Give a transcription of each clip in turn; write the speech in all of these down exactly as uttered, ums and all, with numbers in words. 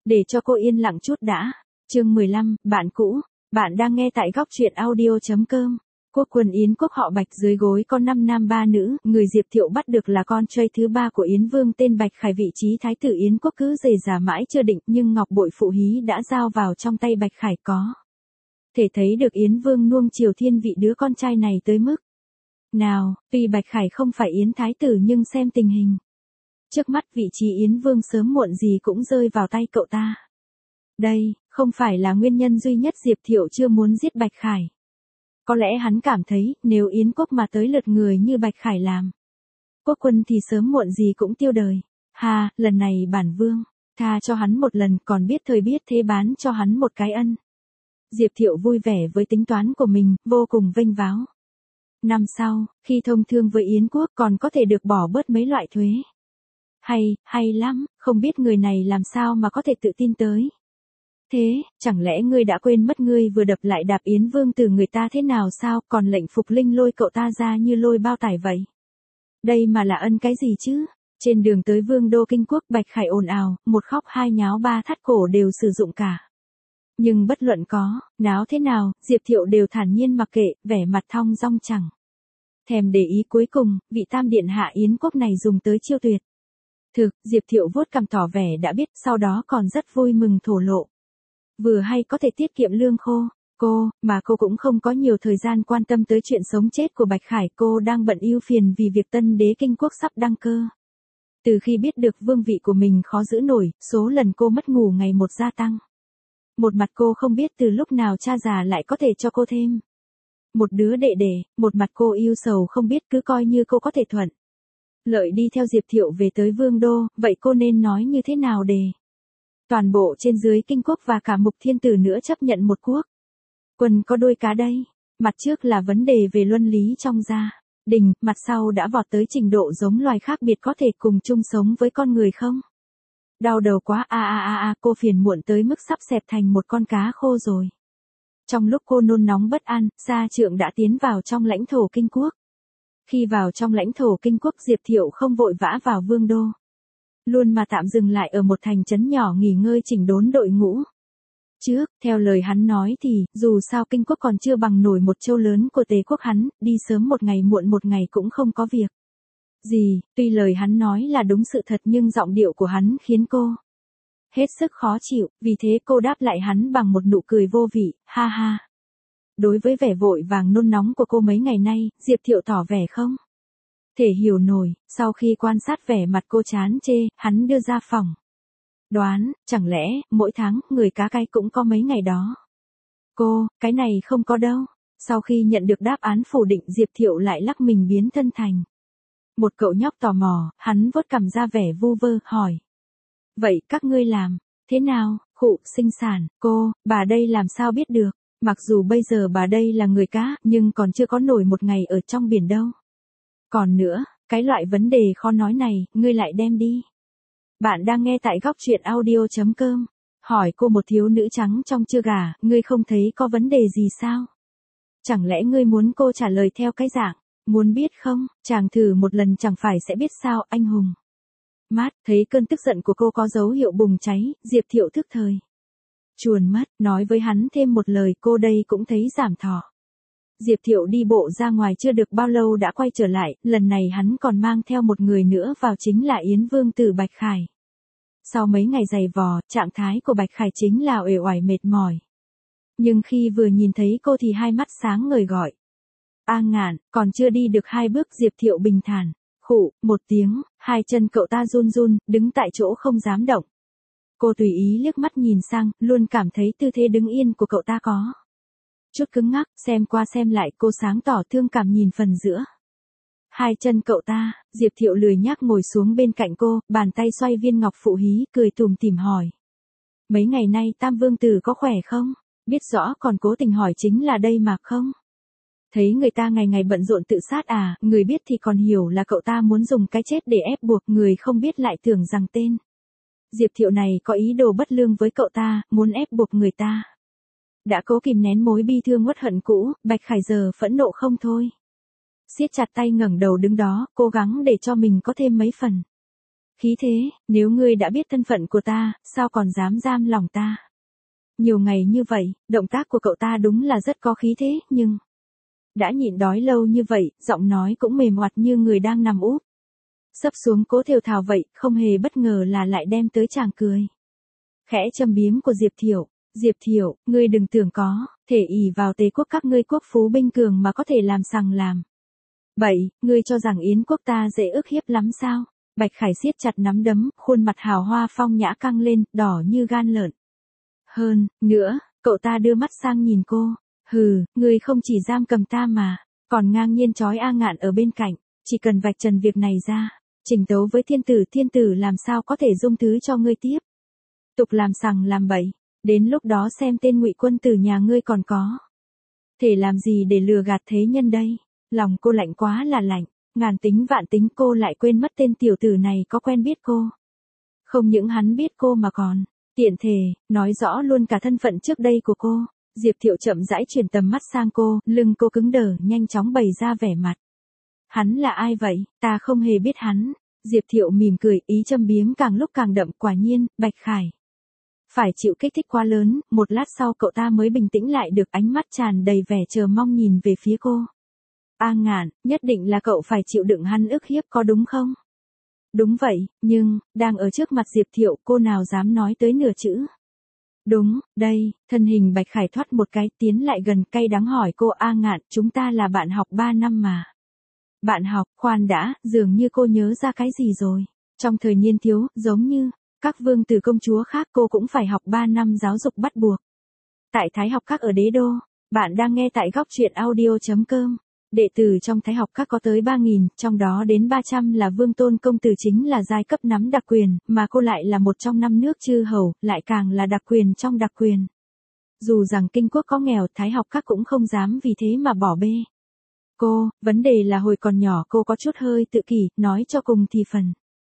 Để cho cô yên lặng chút đã. Chương mười lăm, bạn cũ. Bạn đang nghe tại góc truyện audio chấm com. Quốc quân Yến quốc họ Bạch dưới gối có năm nam ba nữ, người Diệp Thiệu bắt được là con trai thứ ba của Yến Vương tên Bạch Khải, vị trí thái tử Yến quốc cứ rề rà mãi chưa định, nhưng ngọc bội phụ hí đã giao vào trong tay Bạch Khải có thể thấy được Yến Vương nuông chiều thiên vị đứa con trai này tới mức nào. Tuy Bạch Khải không phải Yến thái tử nhưng xem tình hình trước mắt vị trí Yến Vương sớm muộn gì cũng rơi vào tay cậu ta. Đây không phải là nguyên nhân duy nhất Diệp Thiệu chưa muốn giết Bạch Khải. Có lẽ hắn cảm thấy, nếu Yến quốc mà tới lượt người như Bạch Khải làm, quốc quân thì sớm muộn gì cũng tiêu đời. Ha, lần này bản vương tha cho hắn một lần, còn biết thời biết thế bán cho hắn một cái ân. Diệp Thiệu vui vẻ với tính toán của mình, vô cùng vênh váo. Năm sau, khi thông thương với Yến quốc còn có thể được bỏ bớt mấy loại thuế. Hay, hay lắm, không biết người này làm sao mà có thể tự tin tới thế. Chẳng lẽ ngươi đã quên mất ngươi vừa đập lại đạp Yến Vương từ người ta thế nào sao, còn lệnh Phục Linh lôi cậu ta ra như lôi bao tải vậy. Đây mà là ân cái gì chứ? Trên đường tới Vương đô Kinh quốc, Bạch Khải ồn ào, một khóc hai nháo ba thắt cổ đều sử dụng cả. Nhưng bất luận có náo thế nào, Diệp Thiệu đều thản nhiên mặc kệ, vẻ mặt thong dong chẳng thèm để ý. Cuối cùng, vị tam điện hạ Yến quốc này dùng tới chiêu tuyệt thực. Diệp Thiệu vuốt cằm tỏ vẻ đã biết, sau đó còn rất vui mừng thổ lộ. Vừa hay có thể tiết kiệm lương khô. Cô, mà cô cũng không có nhiều thời gian quan tâm tới chuyện sống chết của Bạch Khải, cô đang bận ưu phiền vì việc tân đế Kinh quốc sắp đăng cơ. Từ khi biết được vương vị của mình khó giữ nổi, số lần cô mất ngủ ngày một gia tăng. Một mặt cô không biết từ lúc nào cha già lại có thể cho cô thêm một đứa đệ đệ, một mặt cô yêu sầu không biết, cứ coi như cô có thể thuận lợi đi theo Diệp Thiệu về tới Vương đô, vậy cô nên nói như thế nào để toàn bộ trên dưới Kinh quốc và cả Mục Thiên Tử nữa chấp nhận một quốc quân có đôi cá đây. Mặt trước là vấn đề về luân lý trong gia đình, mặt sau đã vọt tới trình độ giống loài khác biệt có thể cùng chung sống với con người không? Đau đầu quá, a a a a, cô phiền muộn tới mức sắp xẹp thành một con cá khô rồi. Trong lúc cô nôn nóng bất an, gia trượng đã tiến vào trong lãnh thổ Kinh quốc. Khi vào trong lãnh thổ Kinh quốc, Diệp Thiệu không vội vã vào Vương đô luôn mà tạm dừng lại ở một thành trấn nhỏ nghỉ ngơi chỉnh đốn đội ngũ. Trước, theo lời hắn nói thì, dù sao Kinh quốc còn chưa bằng nổi một châu lớn của Tề quốc, hắn đi sớm một ngày muộn một ngày cũng không có việc gì. Tuy lời hắn nói là đúng sự thật nhưng giọng điệu của hắn khiến cô hết sức khó chịu, vì thế cô đáp lại hắn bằng một nụ cười vô vị, ha ha. Đối với vẻ vội vàng nôn nóng của cô mấy ngày nay, Diệp Thiệu tỏ vẻ không thể hiểu nổi. Sau khi quan sát vẻ mặt cô chán chê, hắn đưa ra phòng đoán, chẳng lẽ, mỗi tháng, người cá cay cũng có mấy ngày đó. Cô, cái này không có đâu. Sau khi nhận được đáp án phủ định, Diệp Thiệu lại lắc mình biến thân thành một cậu nhóc tò mò, hắn vuốt cằm ra vẻ vu vơ, hỏi. Vậy các ngươi làm thế nào? Khụ, sinh sản. Cô, bà đây làm sao biết được? Mặc dù bây giờ bà đây là người cá, nhưng còn chưa có nổi một ngày ở trong biển đâu. Còn nữa, cái loại vấn đề khó nói này, ngươi lại đem đi. Bạn đang nghe tại góc truyện audio chấm com. Hỏi cô một thiếu nữ trắng trong chưa gà, ngươi không thấy có vấn đề gì sao? Chẳng lẽ ngươi muốn cô trả lời theo cái dạng muốn biết không? Chàng thử một lần chẳng phải sẽ biết sao, anh hùng. Mát, thấy cơn tức giận của cô có dấu hiệu bùng cháy, Diệp Thiệu thức thời chuồn mất, nói với hắn thêm một lời, cô đây cũng thấy giảm thọ. Diệp Thiệu đi bộ ra ngoài chưa được bao lâu đã quay trở lại, lần này hắn còn mang theo một người nữa vào, chính là Yến Vương tử Bạch Khải. Sau mấy ngày dày vò, trạng thái của Bạch Khải chính là uể oải mệt mỏi. Nhưng khi vừa nhìn thấy cô thì hai mắt sáng ngời gọi. A Ngạn, còn chưa đi được hai bước Diệp Thiệu bình thản. Khụ, một tiếng, hai chân cậu ta run run, đứng tại chỗ không dám động. Cô tùy ý liếc mắt nhìn sang, luôn cảm thấy tư thế đứng yên của cậu ta có chút cứng ngắc, xem qua xem lại cô sáng tỏ thương cảm nhìn phần giữa hai chân cậu ta. Diệp Thiệu lười nhác ngồi xuống bên cạnh cô, bàn tay xoay viên ngọc phụ hí, cười tủm tỉm hỏi. Mấy ngày nay Tam Vương tử có khỏe không? Biết rõ còn cố tình hỏi chính là đây mà không? Thấy người ta ngày ngày bận rộn tự sát à, người biết thì còn hiểu là cậu ta muốn dùng cái chết để ép buộc, người không biết lại tưởng rằng tên Diệp Thiệu này có ý đồ bất lương với cậu ta, muốn ép buộc người ta. Đã cố kìm nén mối bi thương uất hận cũ, Bạch Khải giờ phẫn nộ không thôi. Siết chặt tay ngẩng đầu đứng đó, cố gắng để cho mình có thêm mấy phần khí thế, nếu ngươi đã biết thân phận của ta, sao còn dám giam lòng ta? Nhiều ngày như vậy, động tác của cậu ta đúng là rất có khí thế, nhưng... Đã nhịn đói lâu như vậy, giọng nói cũng mềm oặt như người đang nằm úp. Sấp xuống cố thều thào vậy, không hề bất ngờ là lại đem tới chàng cười. Khẽ châm biếm của Diệp Thiệu. Diệp Thiệu, ngươi đừng tưởng có, thể ỷ vào Tề quốc các ngươi quốc phú binh cường mà có thể làm sằng làm. Vậy, ngươi cho rằng Yến quốc ta dễ ức hiếp lắm sao? Bạch Khải siết chặt nắm đấm, khuôn mặt hào hoa phong nhã căng lên, đỏ như gan lợn. Hơn, nữa, cậu ta đưa mắt sang nhìn cô. Hừ, ngươi không chỉ giam cầm ta mà, còn ngang nhiên trói A Ngạn ở bên cạnh, chỉ cần vạch trần việc này ra, trình tấu với thiên tử, thiên tử làm sao có thể dung thứ cho ngươi tiếp. Tục làm sằng làm bậy, đến lúc đó xem tên Ngụy quân tử nhà ngươi còn có thể làm gì để lừa gạt thế nhân đây. Lòng cô lạnh quá là lạnh, ngàn tính vạn tính cô lại quên mất tên tiểu tử này có quen biết cô. Không những hắn biết cô mà còn tiện thể nói rõ luôn cả thân phận trước đây của cô. Diệp Thiệu chậm rãi chuyển tầm mắt sang cô, lưng cô cứng đờ, nhanh chóng bày ra vẻ mặt. Hắn là ai vậy? Ta không hề biết hắn. Diệp Thiệu mỉm cười, ý châm biếm càng lúc càng đậm. Quả nhiên, Bạch Khải phải chịu kích thích quá lớn. Một lát sau cậu ta mới bình tĩnh lại được, ánh mắt tràn đầy vẻ chờ mong nhìn về phía cô. A Ngạn, nhất định là cậu phải chịu đựng hắn ức hiếp có đúng không? Đúng vậy, nhưng, đang ở trước mặt Diệp Thiệu, cô nào dám nói tới nửa chữ. Đúng, đây, thân hình Bạch Khải thoát một cái, tiến lại gần, cay đắng hỏi cô. A Ngạn, chúng ta là bạn học ba năm mà. Bạn học, khoan đã, dường như cô nhớ ra cái gì rồi. Trong thời niên thiếu, giống như các vương tử công chúa khác, cô cũng phải học ba năm giáo dục bắt buộc. Tại Thái học các ở Đế Đô, bạn đang nghe tại góc truyện audio chấm com. Đệ tử trong Thái học các có tới ba nghìn, trong đó đến ba trăm là vương tôn công tử, chính là giai cấp nắm đặc quyền, mà cô lại là một trong năm nước chư hầu, lại càng là đặc quyền trong đặc quyền. Dù rằng kinh quốc có nghèo, Thái học các cũng không dám vì thế mà bỏ bê cô. Vấn đề là hồi còn nhỏ cô có chút hơi tự kỷ, nói cho cùng thì phần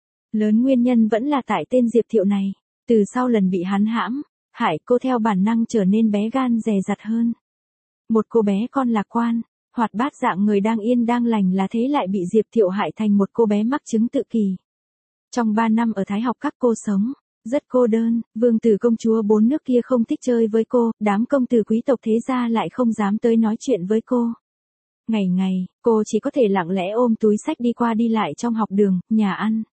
lớn nguyên nhân vẫn là tại tên Diệp Thiệu này. Từ sau lần bị hắn hãm hại, cô theo bản năng trở nên bé gan dè dặt hơn. Một cô bé con lạc quan, hoạt bát dạng người đang yên đang lành là thế lại bị Diệp Thiệu hại thành một cô bé mắc chứng tự kỷ. Trong ba năm ở Thái học các cô sống rất cô đơn, vương tử công chúa bốn nước kia không thích chơi với cô, đám công tử quý tộc thế gia lại không dám tới nói chuyện với cô. Ngày ngày, cô chỉ có thể lặng lẽ ôm túi sách đi qua đi lại trong học đường, nhà ăn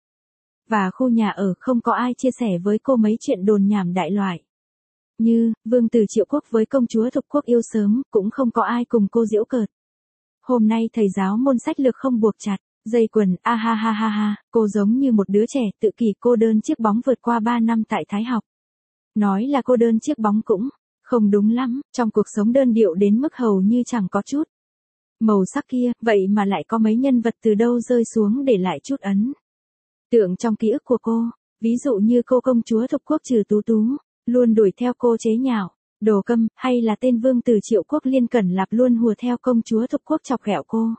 và khu nhà ở, không có ai chia sẻ với cô mấy chuyện đồn nhảm đại loại. Như, vương tử Triệu Quốc với công chúa Thục Quốc yêu sớm, cũng không có ai cùng cô giễu cợt. Hôm nay thầy giáo môn sách lược không buộc chặt dây quần, a ha ha ha ha, cô giống như một đứa trẻ tự kỷ cô đơn chiếc bóng vượt qua ba năm tại Thái học. Nói là cô đơn chiếc bóng cũng không đúng lắm, trong cuộc sống đơn điệu đến mức hầu như chẳng có chút màu sắc kia, vậy mà lại có mấy nhân vật từ đâu rơi xuống để lại chút ấn tượng trong ký ức của cô. Ví dụ như cô công chúa Thục Quốc Trừ Tú Tú, luôn đuổi theo cô chế nhạo, đồ câm, hay là tên vương tử Triệu Quốc Liên Cẩn Lạp luôn hùa theo công chúa Thục Quốc chọc ghẹo cô.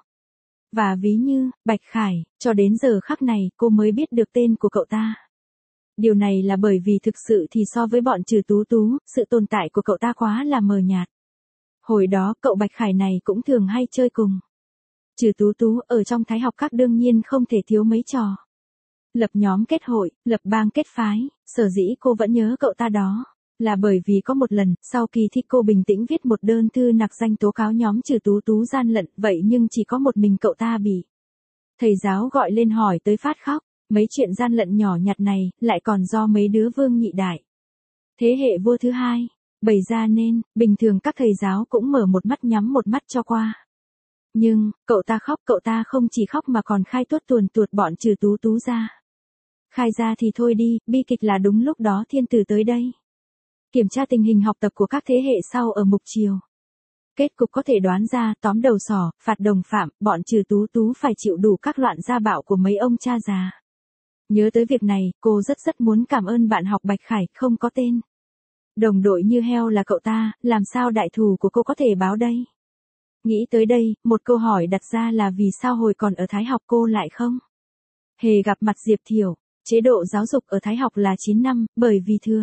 Và ví như, Bạch Khải, cho đến giờ khắc này cô mới biết được tên của cậu ta. Điều này là bởi vì thực sự thì so với bọn Trừ Tú Tú, sự tồn tại của cậu ta quá là mờ nhạt. Hồi đó cậu Bạch Khải này cũng thường hay chơi cùng Trừ Tú Tú, ở trong Thái học các đương nhiên không thể thiếu mấy trò lập nhóm kết hội, lập bang kết phái. Sở dĩ cô vẫn nhớ cậu ta đó là bởi vì có một lần, sau kỳ thi cô bình tĩnh viết một đơn thư nặc danh tố cáo nhóm Trừ Tú Tú gian lận, vậy nhưng chỉ có một mình cậu ta bị thầy giáo gọi lên hỏi tới phát khóc. Mấy chuyện gian lận nhỏ nhặt này, lại còn do mấy đứa vương nhị đại thế hệ vua thứ hai bày ra, nên bình thường các thầy giáo cũng mở một mắt nhắm một mắt cho qua. Nhưng, cậu ta khóc, cậu ta không chỉ khóc mà còn khai tuốt tuồn tuột bọn Trừ Tú Tú ra. Khai ra thì thôi đi, bi kịch là đúng lúc đó thiên tử tới đây kiểm tra tình hình học tập của các thế hệ sau ở Mục Triều. Kết cục có thể đoán ra, tóm đầu sỏ, phạt đồng phạm, bọn Trừ Tú Tú phải chịu đủ các loạn gia bạo của mấy ông cha già. Nhớ tới việc này, cô rất rất muốn cảm ơn bạn học Bạch Khải, không có tên đồng đội như heo là cậu ta, làm sao đại thù của cô có thể báo đây? Nghĩ tới đây, một câu hỏi đặt ra là vì sao hồi còn ở Thái học cô lại không hề gặp mặt Diệp Thiệu. Chế độ giáo dục ở Thái học là chín năm, bởi vì thừa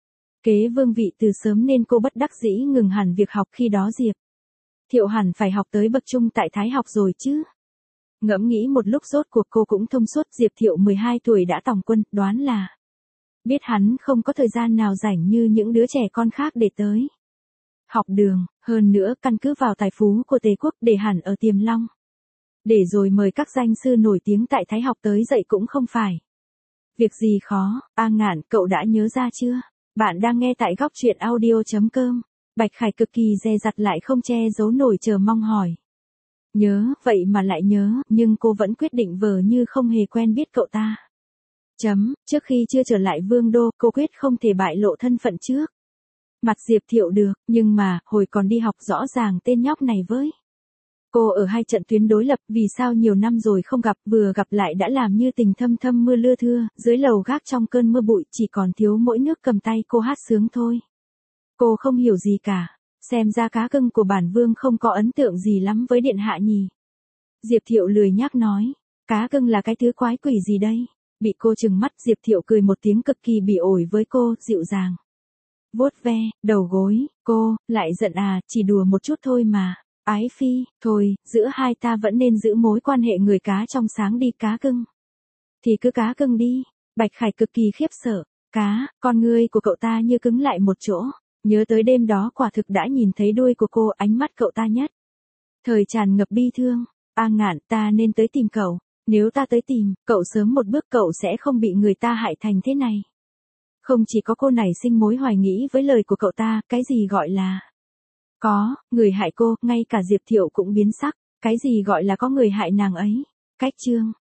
kế vương vị từ sớm nên cô bất đắc dĩ ngừng hẳn việc học. Khi đó Diệp Thiệu hẳn phải học tới bậc trung tại Thái học rồi chứ. Ngẫm nghĩ một lúc rốt cuộc cô cũng thông suốt, Diệp Thiệu mười hai tuổi đã tòng quân, đoán là biết hắn không có thời gian nào rảnh như những đứa trẻ con khác để tới học đường, hơn nữa căn cứ vào tài phú của Tề quốc để hẳn ở Tiềm Long. Để rồi mời các danh sư nổi tiếng tại Thái học tới dạy cũng không phải việc gì khó. A Ngạn, cậu đã nhớ ra chưa? Bạn đang nghe tại góc truyện audio chấm com. Bạch Khải cực kỳ dè dặt lại không che giấu nổi chờ mong hỏi. Nhớ, vậy mà lại nhớ, nhưng cô vẫn quyết định vờ như không hề quen biết cậu ta. Chấm, trước khi chưa trở lại Vương đô, cô quyết không thể bại lộ thân phận trước mặt Diệp Thiệu được, nhưng mà, hồi còn đi học rõ ràng tên nhóc này với cô ở hai trận tuyến đối lập, vì sao nhiều năm rồi không gặp, vừa gặp lại đã làm như tình thâm thâm mưa lưa thưa, dưới lầu gác trong cơn mưa bụi, chỉ còn thiếu mỗi nước cầm tay cô hát sướng thôi. Cô không hiểu gì cả, xem ra cá cưng của bản vương không có ấn tượng gì lắm với điện hạ nhỉ. Diệp Thiệu lười nhác nói, cá cưng là cái thứ quái quỷ gì đây? Bị cô trừng mắt, Diệp Thiệu cười một tiếng cực kỳ bỉ ổi với cô, dịu dàng vuốt ve đầu gối. Cô lại giận à? Chỉ đùa một chút thôi mà. Ái phi, thôi, giữa hai ta vẫn nên giữ mối quan hệ người cá trong sáng đi cá cưng. Thì cứ cá cưng đi. Bạch Khải cực kỳ khiếp sợ. Cá, con ngươi của cậu ta như cứng lại một chỗ. Nhớ tới đêm đó quả thực đã nhìn thấy đuôi của cô, ánh mắt cậu ta nhất thời tràn ngập bi thương. A Ngạn, ta nên tới tìm cậu. Nếu ta tới tìm, cậu sớm một bước cậu sẽ không bị người ta hại thành thế này. Không chỉ có cô này sinh mối hoài nghĩ với lời của cậu ta, cái gì gọi là có người hại cô, ngay cả Diệp Thiệu cũng biến sắc. Cái gì gọi là có người hại nàng ấy? Cách chương